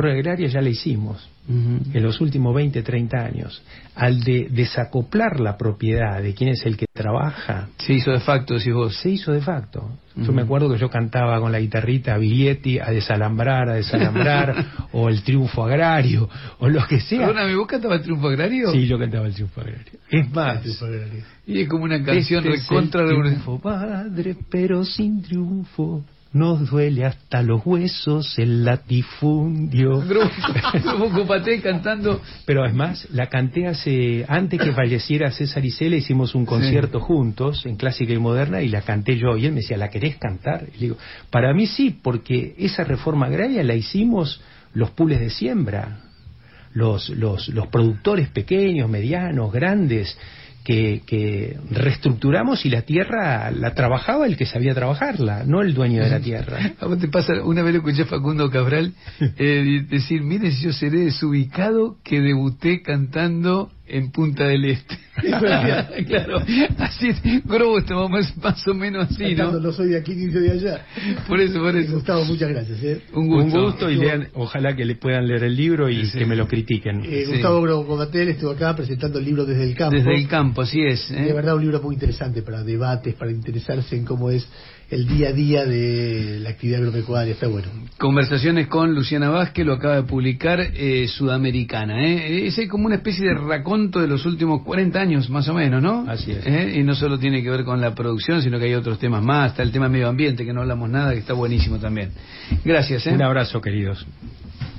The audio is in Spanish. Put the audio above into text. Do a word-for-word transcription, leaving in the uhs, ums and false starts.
reforma agraria ya la hicimos uh-huh. en los últimos veinte, treinta años. Al de desacoplar la propiedad de quién es el que trabaja, se hizo de facto, decís vos. Se hizo de facto. Uh-huh. Yo me acuerdo que yo cantaba con la guitarrita a Biglietti, a desalambrar, a desalambrar, o el triunfo agrario, o lo que sea. Perdóname, ¿vos cantabas el triunfo agrario? Sí, yo cantaba el triunfo agrario. Es más, y es como una canción este recontra de triunfo, padre, pero sin triunfo. Nos duele hasta los huesos el latifundio. Grupo Paté cantando. Pero es más, la canté hace, antes que falleciera César Isela, hicimos un concierto sí. juntos en Clásica y Moderna y la canté yo. Y él me decía, ¿la querés cantar? Y le digo, para mí sí, porque esa reforma agraria la hicimos los pules de siembra, los, los, los productores pequeños, medianos, grandes, que, que reestructuramos y la tierra la trabajaba el que sabía trabajarla, no el dueño de la tierra. ¿A vos te pasa? Una vez lo escuché a Facundo Cabral eh, decir, mire si yo seré desubicado que debuté cantando en Punta del Este. Claro, así es, Grobo estaba más, más o menos así, cantando, ¿no? No soy de aquí ni soy de allá. Por eso, por eso. Gustavo, muchas gracias. ¿eh? Un gusto. Un gusto y lean, ojalá que le puedan leer el libro y sí. que me lo critiquen. Eh, sí. Gustavo Grobo Batel estuvo acá presentando el libro Desde el Campo. Desde el Campo, así es. ¿eh? De verdad un libro muy interesante para debates, para interesarse en cómo es el día a día de la actividad agropecuaria. Está bueno. Conversaciones con Luciana Vázquez, lo acaba de publicar eh, Sudamericana. ¿eh? Es como una especie de raconto de los últimos cuarenta años, más o menos, ¿no? Así es. ¿Eh? Y no solo tiene que ver con la producción, sino que hay otros temas más. Está el tema medio ambiente, que no hablamos nada, que está buenísimo también. Gracias. ¿eh? Un abrazo, queridos.